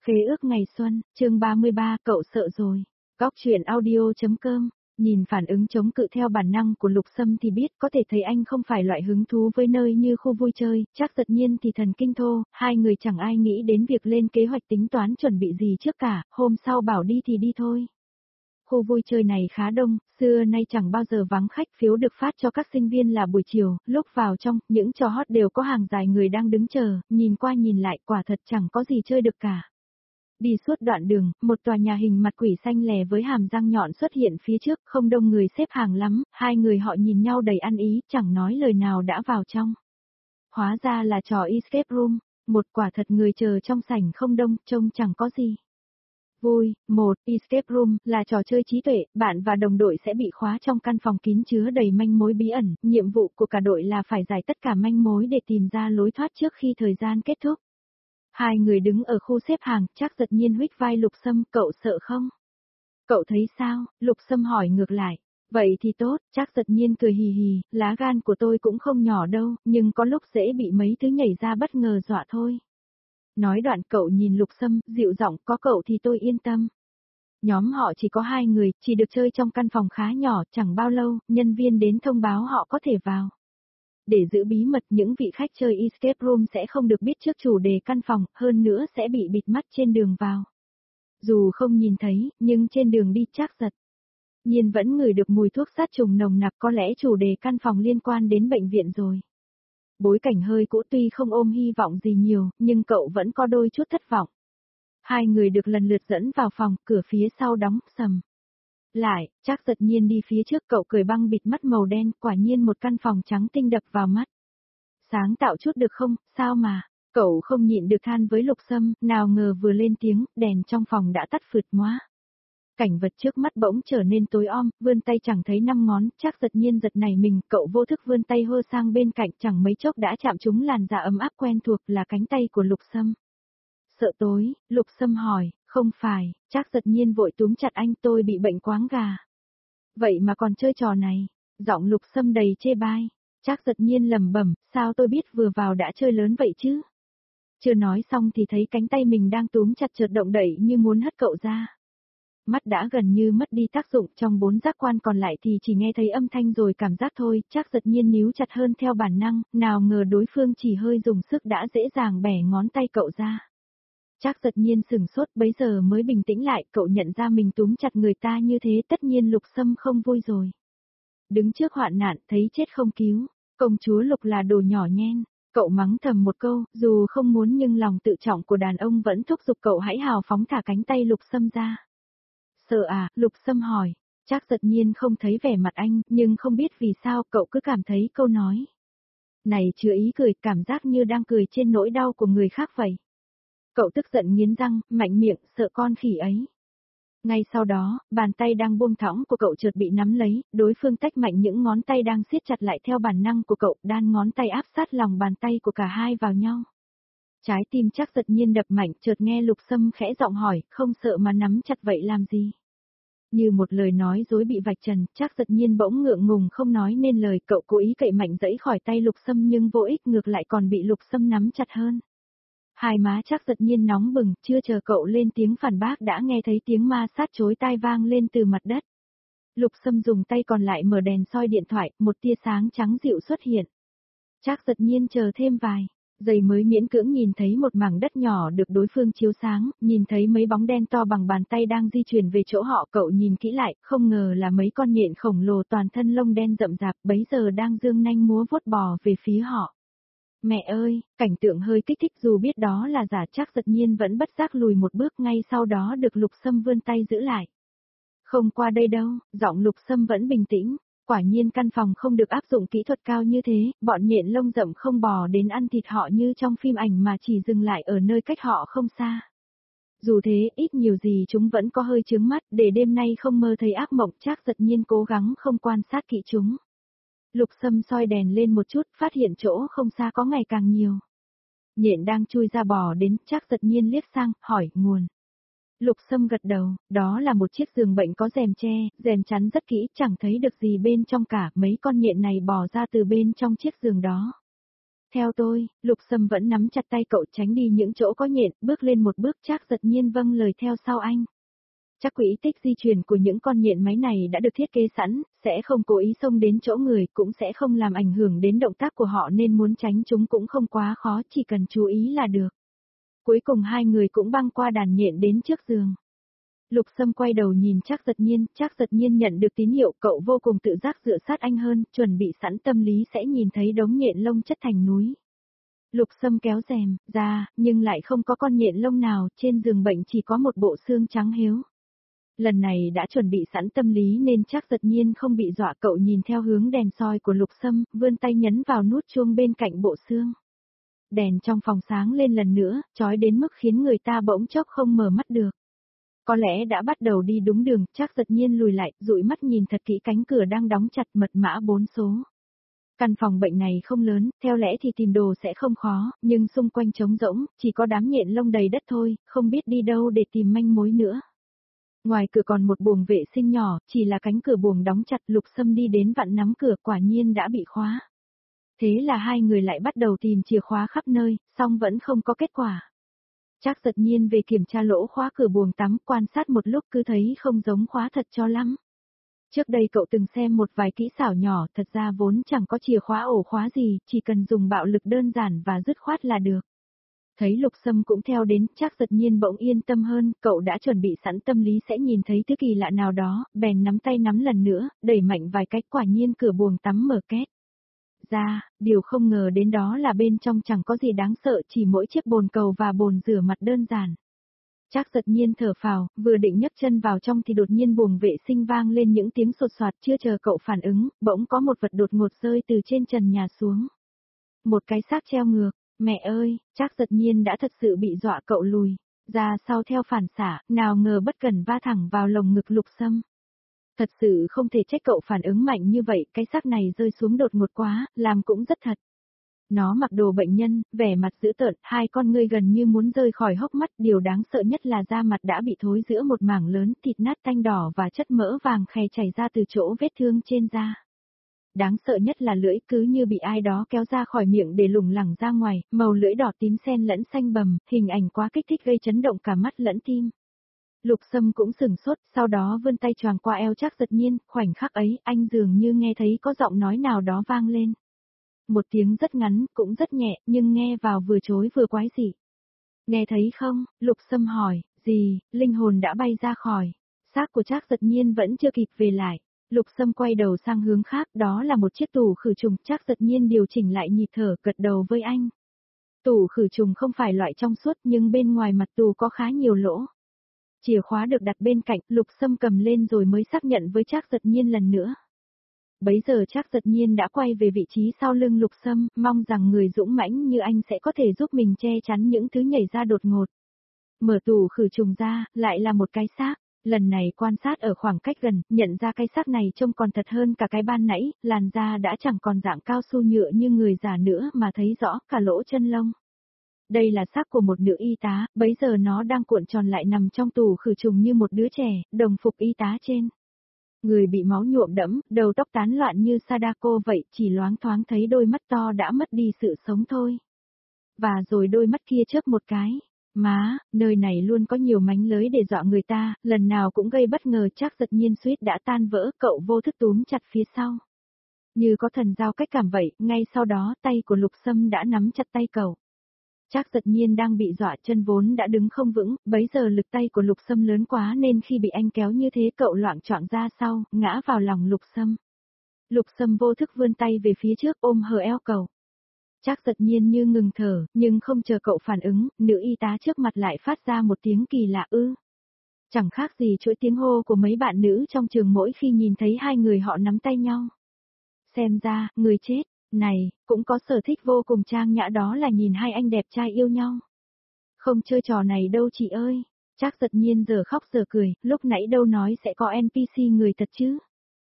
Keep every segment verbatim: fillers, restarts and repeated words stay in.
Khế ước ngày xuân, chương ba mươi ba, cậu sợ rồi. Góc truyện audio.com, nhìn phản ứng chống cự theo bản năng của Lục Sâm thì biết có thể thấy anh không phải loại hứng thú với nơi như khu vui chơi, chắc Giật Nhiên thì thần kinh thô, hai người chẳng ai nghĩ đến việc lên kế hoạch tính toán chuẩn bị gì trước cả, hôm sau bảo đi thì đi thôi. Khu vui chơi này khá đông, xưa nay chẳng bao giờ vắng khách, phiếu được phát cho các sinh viên là buổi chiều, lúc vào trong, những trò hot đều có hàng dài người đang đứng chờ, nhìn qua nhìn lại quả thật chẳng có gì chơi được cả. Đi suốt đoạn đường, một tòa nhà hình mặt quỷ xanh lè với hàm răng nhọn xuất hiện phía trước, không đông người xếp hàng lắm, hai người họ nhìn nhau đầy ăn ý, chẳng nói lời nào đã vào trong. Hóa ra là trò escape room, một quả thật người chờ trong sảnh không đông, trông chẳng có gì. Vui, một, escape room, là trò chơi trí tuệ, bạn và đồng đội sẽ bị khóa trong căn phòng kín chứa đầy manh mối bí ẩn, nhiệm vụ của cả đội là phải giải tất cả manh mối để tìm ra lối thoát trước khi thời gian kết thúc. Hai người đứng ở khu xếp hàng, chắc Giật Nhiên huých vai Lục Sâm, cậu sợ không? Cậu thấy sao? Lục Sâm hỏi ngược lại. Vậy thì tốt, chắc Giật Nhiên cười hì hì, lá gan của tôi cũng không nhỏ đâu, nhưng có lúc dễ bị mấy thứ nhảy ra bất ngờ dọa thôi. Nói đoạn cậu nhìn Lục Sâm, dịu giọng, có cậu thì tôi yên tâm. Nhóm họ chỉ có hai người, chỉ được chơi trong căn phòng khá nhỏ, chẳng bao lâu, nhân viên đến thông báo họ có thể vào. Để giữ bí mật, những vị khách chơi escape room sẽ không được biết trước chủ đề căn phòng, hơn nữa sẽ bị bịt mắt trên đường vào. Dù không nhìn thấy, nhưng trên đường đi chắc Giật Nhiên vẫn ngửi được mùi thuốc sát trùng nồng nặc, có lẽ chủ đề căn phòng liên quan đến bệnh viện rồi. Bối cảnh hơi cũ tuy không ôm hy vọng gì nhiều, nhưng cậu vẫn có đôi chút thất vọng. Hai người được lần lượt dẫn vào phòng, cửa phía sau đóng, sầm. Lại, chắc Giật Nhiên đi phía trước, cậu cười băng bịt mắt màu đen, quả nhiên một căn phòng trắng tinh đập vào mắt. Sáng tạo chút được không, sao mà, cậu không nhịn được than với Lục Sâm, nào ngờ vừa lên tiếng, đèn trong phòng đã tắt phượt móa. Cảnh vật trước mắt bỗng trở nên tối om, vươn tay chẳng thấy năm ngón, chắc Giật Nhiên giật nảy mình, cậu vô thức vươn tay hơ sang bên cạnh, chẳng mấy chốc đã chạm trúng làn da ấm áp quen thuộc là cánh tay của Lục Sâm. Sợ tối, Lục Sâm hỏi, không phải, chắc Giật Nhiên vội túm chặt anh, tôi bị bệnh quáng gà. Vậy mà còn chơi trò này, giọng Lục Sâm đầy chê bai, chắc Giật Nhiên lẩm bẩm, sao tôi biết vừa vào đã chơi lớn vậy chứ? Chưa nói xong thì thấy cánh tay mình đang túm chặt chợt động đậy như muốn hất cậu ra. Mắt đã gần như mất đi tác dụng, trong bốn giác quan còn lại thì chỉ nghe thấy âm thanh rồi cảm giác thôi, chắc Giật Nhiên níu chặt hơn theo bản năng, nào ngờ đối phương chỉ hơi dùng sức đã dễ dàng bẻ ngón tay cậu ra. Chắc Giật Nhiên sửng sốt, bấy giờ mới bình tĩnh lại, cậu nhận ra mình túm chặt người ta như thế, tất nhiên Lục Sâm không vui rồi. Đứng trước hoạn nạn, thấy chết không cứu, công chúa Lục là đồ nhỏ nhen, cậu mắng thầm một câu, dù không muốn nhưng lòng tự trọng của đàn ông vẫn thúc giục cậu hãy hào phóng thả cánh tay Lục Sâm ra. Sợ à, Lục Sâm hỏi, chắc Giật Nhiên không thấy vẻ mặt anh, nhưng không biết vì sao cậu cứ cảm thấy câu nói này chứa ý cười, cảm giác như đang cười trên nỗi đau của người khác vậy. Cậu tức giận nghiến răng, mạnh miệng, sợ con khỉ ấy. Ngay sau đó, bàn tay đang buông thõng của cậu chợt bị nắm lấy, đối phương tách mạnh những ngón tay đang siết chặt lại theo bản năng của cậu, đan ngón tay áp sát lòng bàn tay của cả hai vào nhau. Trái tim chắc Giật Nhiên đập mạnh, chợt nghe Lục Sâm khẽ giọng hỏi, không sợ mà nắm chặt vậy làm gì? Như một lời nói dối bị vạch trần, chắc Giật Nhiên bỗng ngượng ngùng không nói nên lời, cậu cố ý cậy mạnh giãy khỏi tay Lục Sâm nhưng vô ích, ngược lại còn bị Lục Sâm nắm chặt hơn. Hai má chắc Giật Nhiên nóng bừng, chưa chờ cậu lên tiếng phản bác đã nghe thấy tiếng ma sát chối tai vang lên từ mặt đất. Lục Sâm dùng tay còn lại mở đèn soi điện thoại, một tia sáng trắng dịu xuất hiện. Chắc Giật Nhiên chờ thêm vài giây mới miễn cưỡng nhìn thấy một mảng đất nhỏ được đối phương chiếu sáng, nhìn thấy mấy bóng đen to bằng bàn tay đang di chuyển về chỗ họ, cậu nhìn kỹ lại, không ngờ là mấy con nhện khổng lồ toàn thân lông đen rậm rạp, bấy giờ đang dương nanh múa vuốt bò về phía họ. Mẹ ơi, cảnh tượng hơi kích thích, dù biết đó là giả, chắc Giật Nhiên vẫn bất giác lùi một bước, ngay sau đó được Lục Sâm vươn tay giữ lại. Không qua đây đâu, giọng Lục Sâm vẫn bình tĩnh, quả nhiên căn phòng không được áp dụng kỹ thuật cao như thế, bọn nhện lông rậm không bò đến ăn thịt họ như trong phim ảnh mà chỉ dừng lại ở nơi cách họ không xa. Dù thế, ít nhiều gì chúng vẫn có hơi chướng mắt, để đêm nay không mơ thấy ác mộng, chắc Giật Nhiên cố gắng không quan sát kỹ chúng. Lục Sâm soi đèn lên một chút, phát hiện chỗ không xa có ngày càng nhiều. Nhện đang chui ra bò đến, chắc Giật Nhiên liếc sang, hỏi, nguồn. Lục Sâm gật đầu, đó là một chiếc giường bệnh có rèm che, rèm chắn rất kỹ, chẳng thấy được gì bên trong cả, mấy con nhện này bò ra từ bên trong chiếc giường đó. Theo tôi, Lục Sâm vẫn nắm chặt tay cậu tránh đi những chỗ có nhện, bước lên một bước Trác Giật Nhiên vâng lời theo sau anh. Chắc quỹ tích di chuyển của những con nhện máy này đã được thiết kế sẵn, sẽ không cố ý xông đến chỗ người, cũng sẽ không làm ảnh hưởng đến động tác của họ nên muốn tránh chúng cũng không quá khó, chỉ cần chú ý là được. Cuối cùng hai người cũng băng qua đàn nhện đến trước giường. Lục Sâm quay đầu nhìn Trác Giật Nhiên, Trác Giật Nhiên nhận được tín hiệu, cậu vô cùng tự giác dựa sát anh hơn, chuẩn bị sẵn tâm lý sẽ nhìn thấy đống nhện lông chất thành núi. Lục Sâm kéo rèm ra, nhưng lại không có con nhện lông nào, trên giường bệnh chỉ có một bộ xương trắng héo. Lần này đã chuẩn bị sẵn tâm lý nên Trác Giật Nhiên không bị dọa, cậu nhìn theo hướng đèn soi của Lục Sâm, vươn tay nhấn vào nút chuông bên cạnh bộ xương. Đèn trong phòng sáng lên lần nữa, chói đến mức khiến người ta bỗng chốc không mở mắt được. Có lẽ đã bắt đầu đi đúng đường, Trác Giật Nhiên lùi lại, dụi mắt nhìn thật kỹ cánh cửa đang đóng chặt, mật mã bốn số. Căn phòng bệnh này không lớn, theo lẽ thì tìm đồ sẽ không khó, nhưng xung quanh trống rỗng, chỉ có đám nhện lông đầy đất thôi, không biết đi đâu để tìm manh mối nữa. Ngoài cửa còn một buồng vệ sinh nhỏ, chỉ là cánh cửa buồng đóng chặt, Lục Sâm đi đến vặn nắm cửa, quả nhiên đã bị khóa. Thế là hai người lại bắt đầu tìm chìa khóa khắp nơi, song vẫn không có kết quả. Trác Giật Nhiên về kiểm tra lỗ khóa cửa buồng tắm, quan sát một lúc cứ thấy không giống khóa thật cho lắm. Trước đây cậu từng xem một vài kỹ xảo nhỏ, thật ra vốn chẳng có chìa khóa ổ khóa gì, chỉ cần dùng bạo lực đơn giản và dứt khoát là được. Thấy Lục Sâm cũng theo đến, Trác Giật Nhiên bỗng yên tâm hơn, cậu đã chuẩn bị sẵn tâm lý sẽ nhìn thấy thứ kỳ lạ nào đó, bèn nắm tay nắm lần nữa, đẩy mạnh vài cách, quả nhiên cửa buồng tắm mở két. Ra, điều không ngờ đến đó là bên trong chẳng có gì đáng sợ, chỉ mỗi chiếc bồn cầu và bồn rửa mặt đơn giản. Trác Giật Nhiên thở phào, vừa định nhấc chân vào trong thì đột nhiên buồng vệ sinh vang lên những tiếng sột soạt, chưa chờ cậu phản ứng, bỗng có một vật đột ngột rơi từ trên trần nhà xuống. Một cái xác treo ngược, mẹ ơi, Trác Giật Nhiên đã thật sự bị dọa, cậu lùi ra sau theo phản xạ, nào ngờ bất cẩn va thẳng vào lồng ngực Lục Sâm. Thật sự không thể trách cậu phản ứng mạnh như vậy, cái xác này rơi xuống đột ngột quá, làm cũng rất thật. Nó mặc đồ bệnh nhân, vẻ mặt dữ tợn, hai con ngươi gần như muốn rơi khỏi hốc mắt, điều đáng sợ nhất là da mặt đã bị thối rữa một mảng lớn, thịt nát tanh đỏ và chất mỡ vàng khè chảy ra từ chỗ vết thương trên da. Đáng sợ nhất là lưỡi cứ như bị ai đó kéo ra khỏi miệng để lủng lẳng ra ngoài, màu lưỡi đỏ tím xen lẫn xanh bầm, hình ảnh quá kích thích gây chấn động cả mắt lẫn tim. Lục Sâm cũng sừng sốt, sau đó vươn tay choàng qua eo Trác Giật Nhiên, khoảnh khắc ấy, anh dường như nghe thấy có giọng nói nào đó vang lên. Một tiếng rất ngắn, cũng rất nhẹ, nhưng nghe vào vừa chối vừa quái dị. Nghe thấy không? Lục Sâm hỏi, gì, linh hồn đã bay ra khỏi. Xác của Trác Giật Nhiên vẫn chưa kịp về lại. Lục Sâm quay đầu sang hướng khác, đó là một chiếc tủ khử trùng, Trác Giật Nhiên điều chỉnh lại nhịp thở, gật đầu với anh. Tủ khử trùng không phải loại trong suốt nhưng bên ngoài mặt tủ có khá nhiều lỗ. Chìa khóa được đặt bên cạnh, Lục Sâm cầm lên rồi mới xác nhận với Trác Giật Nhiên lần nữa. Bấy giờ Trác Giật Nhiên đã quay về vị trí sau lưng Lục Sâm, mong rằng người dũng mãnh như anh sẽ có thể giúp mình che chắn những thứ nhảy ra đột ngột. Mở tủ khử trùng ra, lại là một cái xác. Lần này quan sát ở khoảng cách gần, nhận ra cái xác này trông còn thật hơn cả cái ban nãy, làn da đã chẳng còn dạng cao su nhựa như người già nữa mà thấy rõ cả lỗ chân lông. Đây là xác của một nữ y tá, bấy giờ nó đang cuộn tròn lại nằm trong tủ khử trùng như một đứa trẻ, đồng phục y tá trên. Người bị máu nhuộm đẫm, đầu tóc tán loạn như Sadako vậy, chỉ loáng thoáng thấy đôi mắt to đã mất đi sự sống thôi. Và rồi đôi mắt kia chớp một cái. Má, nơi này luôn có nhiều mánh lới để dọa người ta, lần nào cũng gây bất ngờ. Trác Giật Nhiên suýt đã tan vỡ, cậu vô thức túm chặt phía sau. Như có thần giao cách cảm vậy, ngay sau đó tay của Lục Sâm đã nắm chặt tay cậu. Trác Giật Nhiên đang bị dọa, chân vốn đã đứng không vững, bấy giờ lực tay của Lục Sâm lớn quá nên khi bị anh kéo như thế cậu loạng choạng ra sau, ngã vào lòng Lục Sâm. Lục Sâm vô thức vươn tay về phía trước ôm hờ eo cậu. Trác Giật Nhiên như ngừng thở, nhưng không chờ cậu phản ứng, nữ y tá trước mặt lại phát ra một tiếng kỳ lạ ư. Chẳng khác gì chuỗi tiếng hô của mấy bạn nữ trong trường mỗi khi nhìn thấy hai người họ nắm tay nhau. Xem ra, người chết này, cũng có sở thích vô cùng trang nhã, đó là nhìn hai anh đẹp trai yêu nhau. Không chơi trò này đâu chị ơi. Trác Giật Nhiên giờ khóc giờ cười, lúc nãy đâu nói sẽ có en pê xê người thật chứ.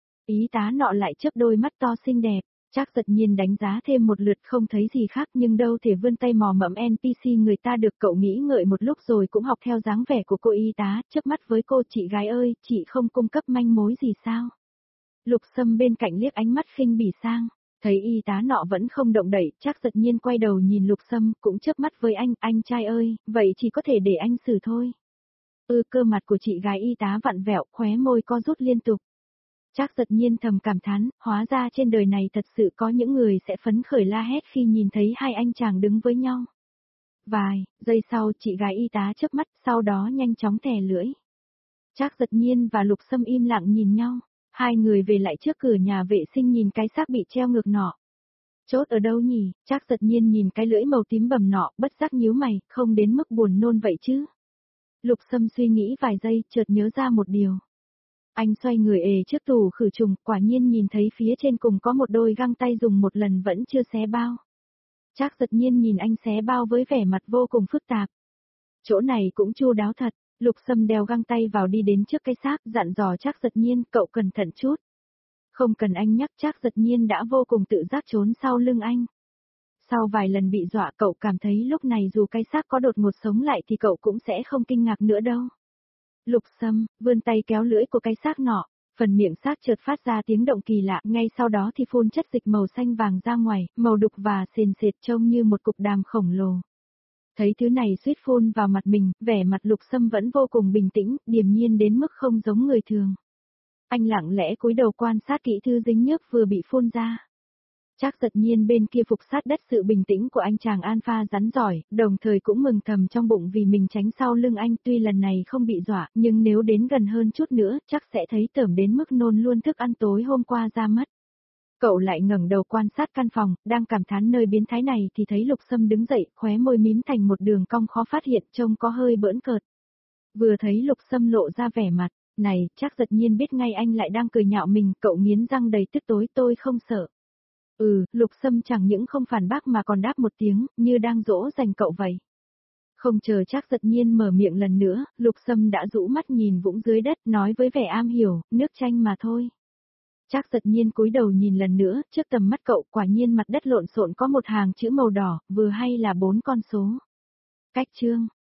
Y tá nọ lại chớp đôi mắt to xinh đẹp. Trác Giật Nhiên đánh giá thêm một lượt không thấy gì khác nhưng đâu thể vươn tay mò mẫm en pê xê người ta được, cậu nghĩ ngợi một lúc rồi cũng học theo dáng vẻ của cô y tá, chớp mắt với cô, chị gái ơi, chị không cung cấp manh mối gì sao? Lục Sâm bên cạnh liếc ánh mắt khinh bỉ sang. Thấy y tá nọ vẫn không động đậy, Trác Giật Nhiên quay đầu nhìn Lục Sâm, cũng chớp mắt với anh, anh trai ơi, vậy chỉ có thể để anh xử thôi. Ừ, cơ mặt của chị gái y tá vặn vẹo, khóe môi co rút liên tục. Trác Giật Nhiên thầm cảm thán, hóa ra trên đời này thật sự có những người sẽ phấn khởi la hét khi nhìn thấy hai anh chàng đứng với nhau. Vài giây sau, chị gái y tá chớp mắt, sau đó nhanh chóng thè lưỡi. Trác Giật Nhiên và Lục Sâm im lặng nhìn nhau, hai người về lại trước cửa nhà vệ sinh nhìn cái xác bị treo ngược nọ. Chốt ở đâu nhỉ? Trác Giật Nhiên nhìn cái lưỡi màu tím bầm nọ, bất giác nhíu mày, không đến mức buồn nôn vậy chứ. Lục Sâm suy nghĩ vài giây, chợt nhớ ra một điều. Anh xoay người ề trước tủ khử trùng, quả nhiên nhìn thấy phía trên cùng có một đôi găng tay dùng một lần vẫn chưa xé bao. Trác Giật Nhiên nhìn anh xé bao với vẻ mặt vô cùng phức tạp. Chỗ này cũng chu đáo thật, Lục Sâm đeo găng tay vào đi đến trước cái xác, dặn dò Trác Giật Nhiên, cậu cẩn thận chút. Không cần anh nhắc, Trác Giật Nhiên đã vô cùng tự giác trốn sau lưng anh. Sau vài lần bị dọa, cậu cảm thấy lúc này dù cái xác có đột ngột sống lại thì cậu cũng sẽ không kinh ngạc nữa đâu. Lục Sâm vươn tay kéo lưỡi của cái xác nọ, phần miệng xác chợt phát ra tiếng động kỳ lạ, ngay sau đó thì phun chất dịch màu xanh vàng ra ngoài, màu đục và sền sệt trông như một cục đàm khổng lồ. Thấy thứ này suýt phun vào mặt mình, vẻ mặt Lục Sâm vẫn vô cùng bình tĩnh, điềm nhiên đến mức không giống người thường. Anh lặng lẽ cúi đầu quan sát kỹ thứ dính nhớp vừa bị phun ra. Trác Giật Nhiên bên kia phục sát đất sự bình tĩnh của anh chàng alpha rắn giỏi, đồng thời cũng mừng thầm trong bụng vì mình tránh sau lưng anh, tuy lần này không bị dọa, nhưng nếu đến gần hơn chút nữa, chắc sẽ thấy tởm đến mức nôn luôn thức ăn tối hôm qua ra mất. Cậu lại ngẩng đầu quan sát căn phòng, đang cảm thán nơi biến thái này thì thấy Lục Sâm đứng dậy, khóe môi mím thành một đường cong khó phát hiện, trông có hơi bỡn cợt. Vừa thấy Lục Sâm lộ ra vẻ mặt này, Trác Giật Nhiên biết ngay anh lại đang cười nhạo mình, cậu nghiến răng đầy tức tối, tôi không sợ. Ừ, Lục Sâm chẳng những không phản bác mà còn đáp một tiếng, như đang dỗ dành cậu vậy. Không chờ Trác Giật Nhiên mở miệng lần nữa, Lục Sâm đã rũ mắt nhìn vũng dưới đất, nói với vẻ am hiểu, nước chanh mà thôi. Trác Giật Nhiên cúi đầu nhìn lần nữa, trước tầm mắt cậu, quả nhiên mặt đất lộn xộn có một hàng chữ màu đỏ, vừa hay là bốn con số. Cách chương